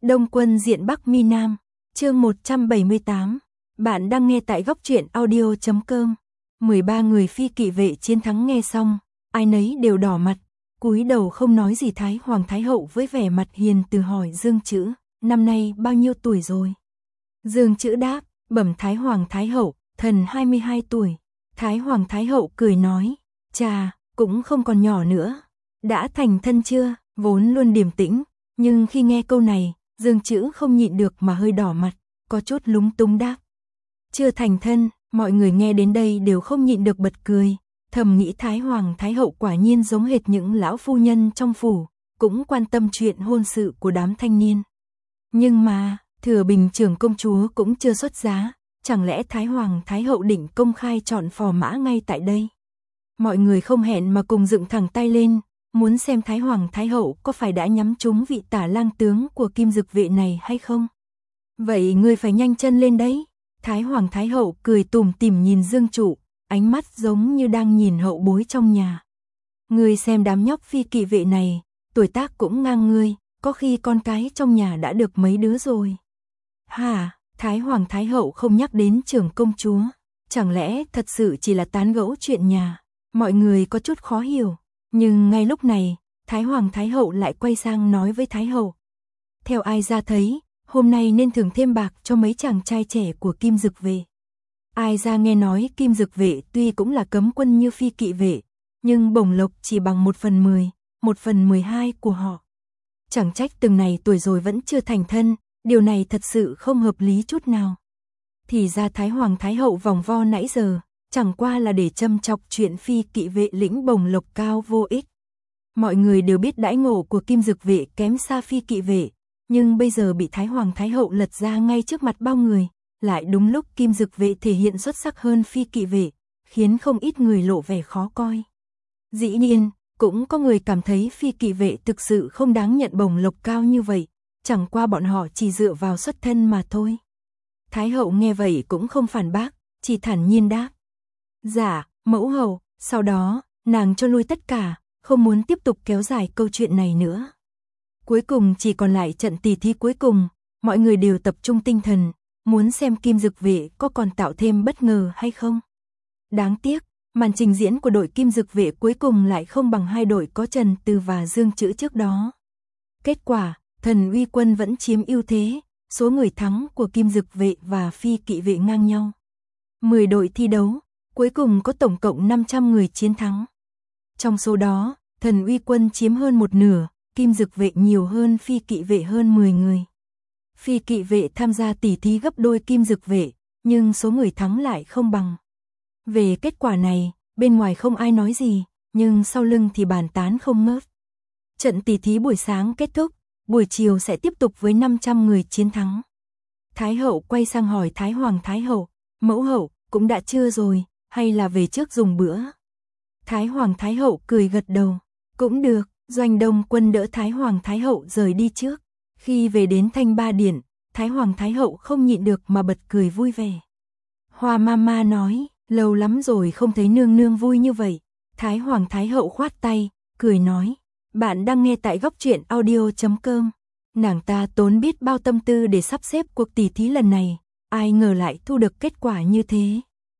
Đông quân diện Bắc Mi Nam, chương 178. Bạn đang nghe tại góc truyện audio.com. 13 người phi kỵ vệ chiến thắng nghe xong, ai nấy đều đỏ mặt, cúi đầu không nói gì. Thái Hoàng Thái Hậu với vẻ mặt hiền từ hỏi Dương Chữ, năm nay bao nhiêu tuổi rồi? Dương Chữ đáp, bẩm Thái Hoàng Thái Hậu, thần 22 tuổi. Thái Hoàng Thái Hậu cười nói, chà, cũng không còn nhỏ nữa. Đã thành thân chưa? Vốn luôn điềm tĩnh, nhưng khi nghe câu này, Dương Chữ không nhịn được mà hơi đỏ mặt, có chút lúng túng đáp. Chưa thành thân, mọi người nghe đến đây đều không nhịn được bật cười, thầm nghĩ Thái Hoàng Thái Hậu quả nhiên giống hệt những lão phu nhân trong phủ, cũng quan tâm chuyện hôn sự của đám thanh niên. Nhưng mà, Thừa Bình trưởng công chúa cũng chưa xuất giá, chẳng lẽ Thái Hoàng Thái Hậu định công khai chọn phò mã ngay tại đây? Mọi người không hẹn mà cùng dựng thẳng tay lên, muốn xem Thái Hoàng Thái Hậu có phải đã nhắm trúng vị tả lang tướng của Kim Dực vệ này hay không. Vậy ngươi phải nhanh chân lên đấy. Thái Hoàng Thái Hậu cười tủm tỉm nhìn Dương Trụ, ánh mắt giống như đang nhìn hậu bối trong nhà. Ngươi xem đám nhóc phi kỵ vệ này, tuổi tác cũng ngang ngươi, có khi con cái trong nhà đã được mấy đứa rồi. Hả, Thái Hoàng Thái Hậu không nhắc đến trưởng công chúa, chẳng lẽ thật sự chỉ là tán gẫu chuyện nhà? Mọi người có chút khó hiểu. Nhưng ngay lúc này, Thái Hoàng Thái Hậu lại quay sang nói với Thái Hậu. Theo ai ra thấy, hôm nay nên thưởng thêm bạc cho mấy chàng trai trẻ của Kim Dực vệ. Ai ra nghe nói Kim Dực vệ tuy cũng là cấm quân như phi kỵ vệ, nhưng bổng lộc chỉ bằng 1/10, 1/12 của họ. Chẳng trách từng này tuổi rồi vẫn chưa thành thân, điều này thật sự không hợp lý chút nào. Thì ra Thái Hoàng Thái Hậu vòng vo nãy giờ, chẳng qua là để châm chọc chuyện phi kỵ vệ lĩnh bổng lộc cao vô ích. Mọi người đều biết đãi ngộ của Kim Dực vệ kém xa phi kỵ vệ, nhưng bây giờ bị Thái Hoàng Thái Hậu lật ra ngay trước mặt bao người, lại đúng lúc Kim Dực vệ thể hiện xuất sắc hơn phi kỵ vệ, khiến không ít người lộ vẻ khó coi. Dĩ nhiên, cũng có người cảm thấy phi kỵ vệ thực sự không đáng nhận bổng lộc cao như vậy, chẳng qua bọn họ chỉ dựa vào xuất thân mà thôi. Thái Hậu nghe vậy cũng không phản bác, chỉ thản nhiên đáp. Dạ, mẫu hậu, sau đó, nàng cho lui tất cả, không muốn tiếp tục kéo dài câu chuyện này nữa. Cuối cùng chỉ còn lại trận tỉ thí cuối cùng, mọi người đều tập trung tinh thần, muốn xem Kim Dực vệ có còn tạo thêm bất ngờ hay không. Đáng tiếc, màn trình diễn của đội Kim Dực vệ cuối cùng lại không bằng hai đội có Trần Từ và Dương Chữ trước đó. Kết quả, Thần Uy quân vẫn chiếm ưu thế, số người thắng của Kim Dực vệ và phi kỵ vệ ngang nhau. 10 đội thi đấu, cuối cùng có tổng cộng 500 người chiến thắng. Trong số đó, Thần Uy quân chiếm hơn một nửa, Kim Dực vệ nhiều hơn phi kỵ vệ hơn 10 người. Phi kỵ vệ tham gia tỉ thí gấp đôi Kim Dực vệ, nhưng số người thắng lại không bằng. Về kết quả này, bên ngoài không ai nói gì, nhưng sau lưng thì bàn tán không ngớt. Trận tỉ thí buổi sáng kết thúc, buổi chiều sẽ tiếp tục với 500 người chiến thắng. Thái Hậu quay sang hỏi Thái Hoàng Thái Hậu, mẫu hậu, cũng đã trưa rồi, hay là về trước dùng bữa? Thái Hoàng Thái Hậu cười gật đầu, cũng được. Doanh Đông quân đỡ Thái Hoàng Thái Hậu rời đi trước. Khi về đến Thanh Ba Điện, Thái Hoàng Thái Hậu không nhịn được mà bật cười vui vẻ. Hoa Mama nói, lâu lắm rồi không thấy nương nương vui như vậy. Thái Hoàng Thái Hậu khoát tay, cười nói, bạn đang nghe tại góc truyện audio.com. Nàng ta tốn biết bao tâm tư để sắp xếp cuộc tỉ thí lần này, ai ngờ lại thu được kết quả như thế.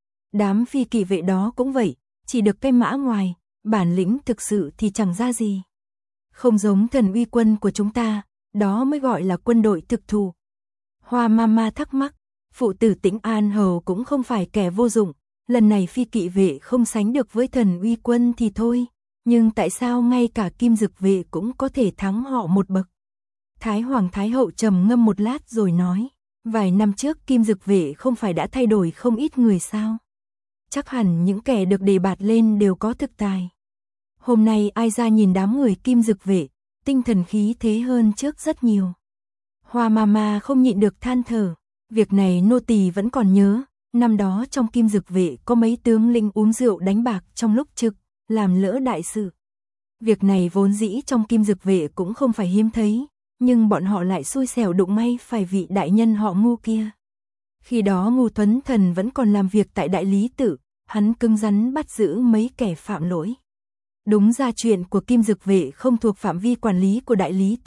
Đám phi kỵ vệ đó cũng vậy, chỉ được cái mã ngoài, bản lĩnh thực sự thì chẳng ra gì. Không giống Thần Uy quân của chúng ta, đó mới gọi là quân đội thực thụ. Hoa Mama thắc mắc, phụ tử Tĩnh An Hầu cũng không phải kẻ vô dụng, lần này phi kỵ vệ không sánh được với Thần Uy quân thì thôi, nhưng tại sao ngay cả Kim Dực vệ cũng có thể thắng họ một bậc? Thái Hoàng Thái Hậu trầm ngâm một lát rồi nói, vài năm trước Kim Dực vệ không phải đã thay đổi không ít người sao? Chắc hẳn những kẻ được đề bạt lên đều có thực tài. Hôm nay ai ra nhìn đám người Kim Dực vệ, tinh thần khí thế hơn trước rất nhiều. Hoa Mama không nhịn được than thở, việc này nô tỳ vẫn còn nhớ, năm đó trong Kim Dực vệ có mấy tướng lĩnh uống rượu đánh bạc trong lúc trực, làm lỡ đại sự. Việc này vốn dĩ trong Kim Dực vệ cũng không phải hiếm thấy, nhưng bọn họ lại xui xẻo đụng may phải vị đại nhân họ Ngu kia. Khi đó Ngu Thuấn Thần vẫn còn làm việc tại Đại Lý Tự, hắn cứng rắn bắt giữ mấy kẻ phạm lỗi. Đúng ra chuyện của Kim Dực vệ không thuộc phạm vi quản lý của Đại Lý Tự,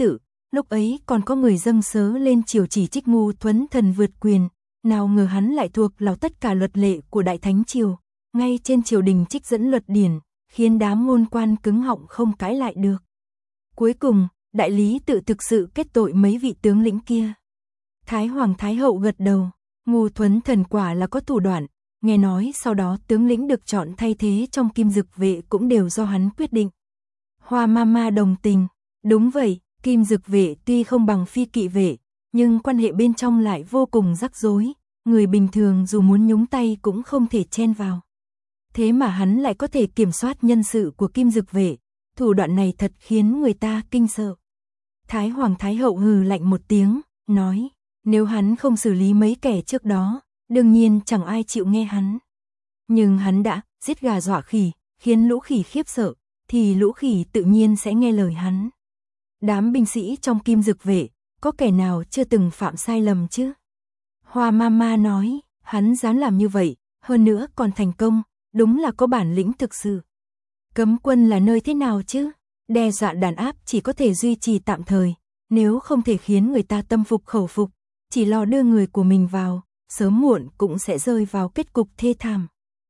lúc ấy còn có người dâng sớ lên triều chỉ trích Ngu Thuấn Thần vượt quyền, nào ngờ hắn lại thuộc lòng tất cả luật lệ của Đại Thánh Triều, ngay trên triều đình trích dẫn luật điển, khiến đám ngôn quan cứng họng không cãi lại được. Cuối cùng, đại lý tự thực sự kết tội mấy vị tướng lĩnh kia. Thái Hoàng Thái Hậu gật đầu, Ngu Thuấn Thần quả là có thủ đoạn, nghe nói sau đó tướng lĩnh được chọn thay thế trong Kim Dực Vệ cũng đều do hắn quyết định. Hoa Mama đồng tình, đúng vậy, Kim Dực Vệ tuy không bằng Phi Kỵ Vệ, nhưng quan hệ bên trong lại vô cùng rắc rối, người bình thường dù muốn nhúng tay cũng không thể chen vào. Thế mà hắn lại có thể kiểm soát nhân sự của Kim Dực Vệ, thủ đoạn này thật khiến người ta kinh sợ. Thái Hoàng Thái Hậu hừ lạnh một tiếng, nói, nếu hắn không xử lý mấy kẻ trước đó, đương nhiên chẳng ai chịu nghe hắn. Nhưng hắn đã giết gà dọa khỉ, khiến lũ khỉ khiếp sợ, thì lũ khỉ tự nhiên sẽ nghe lời hắn. Đám binh sĩ trong Kim Dực Vệ, có kẻ nào chưa từng phạm sai lầm chứ? Hoa Mama nói, hắn dám làm như vậy, hơn nữa còn thành công, đúng là có bản lĩnh thực sự. Cấm quân là nơi thế nào chứ? Đe dọa đàn áp chỉ có thể duy trì tạm thời, nếu không thể khiến người ta tâm phục khẩu phục, chỉ lo đưa người của mình vào, sớm muộn cũng sẽ rơi vào kết cục thê thảm.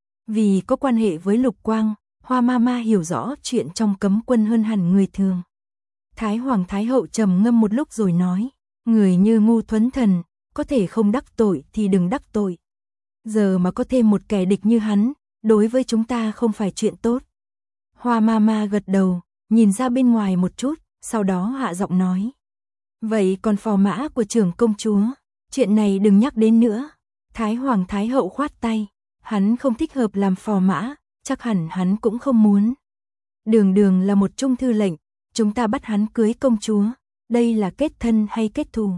Vì có quan hệ với Lục Quang, Hoa Mama hiểu rõ chuyện trong cấm quân hơn hẳn người thường. Thái Hoàng Thái Hậu trầm ngâm một lúc rồi nói, người như Ngu Thuấn Thần, có thể không đắc tội thì đừng đắc tội. Giờ mà có thêm một kẻ địch như hắn, đối với chúng ta không phải chuyện tốt. Hoa Mama gật đầu, nhìn ra bên ngoài một chút, sau đó hạ giọng nói. Vậy còn phò mã của trưởng công chúa, chuyện này đừng nhắc đến nữa. Thái Hoàng Thái Hậu khoát tay, hắn không thích hợp làm phò mã, chắc hẳn hắn cũng không muốn. Đường Đường là một trung thư lệnh, chúng ta bắt hắn cưới công chúa, đây là kết thân hay kết thù?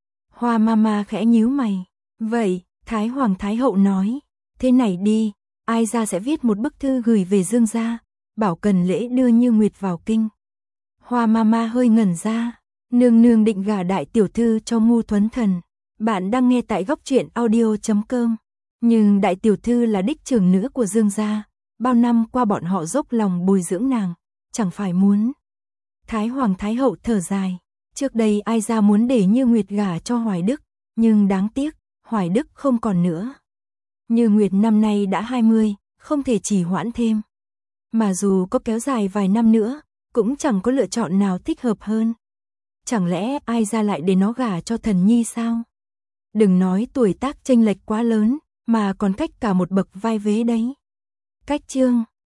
Hoa Mama khẽ nhíu mày, vậy, Thái Hoàng Thái Hậu nói, thế này đi, ai ra sẽ viết một bức thư gửi về Dương gia, bảo cần lễ đưa Như Nguyệt vào kinh. Hoa Mama hơi ngẩn ra, nương nương định gả đại tiểu thư cho Ngu Thuấn Thần. Bạn đang nghe tại góc truyện audio.com. Nhưng đại tiểu thư là đích trưởng nữ của Dương gia, bao năm qua bọn họ dốc lòng bồi dưỡng nàng, chẳng phải muốn. Thái Hoàng Thái Hậu thở dài, trước đây ai ra muốn để Như Nguyệt gả cho Hoài Đức, nhưng đáng tiếc, Hoài Đức không còn nữa. Như Nguyệt năm nay đã 20, không thể trì hoãn thêm. Mà dù có kéo dài vài năm nữa, cũng chẳng có lựa chọn nào thích hợp hơn. Chẳng lẽ ai ra lại để nó gả cho Thần Nhi sao? Đừng nói tuổi tác chênh lệch quá lớn, mà còn cách cả một bậc vai vế đấy. Cách chương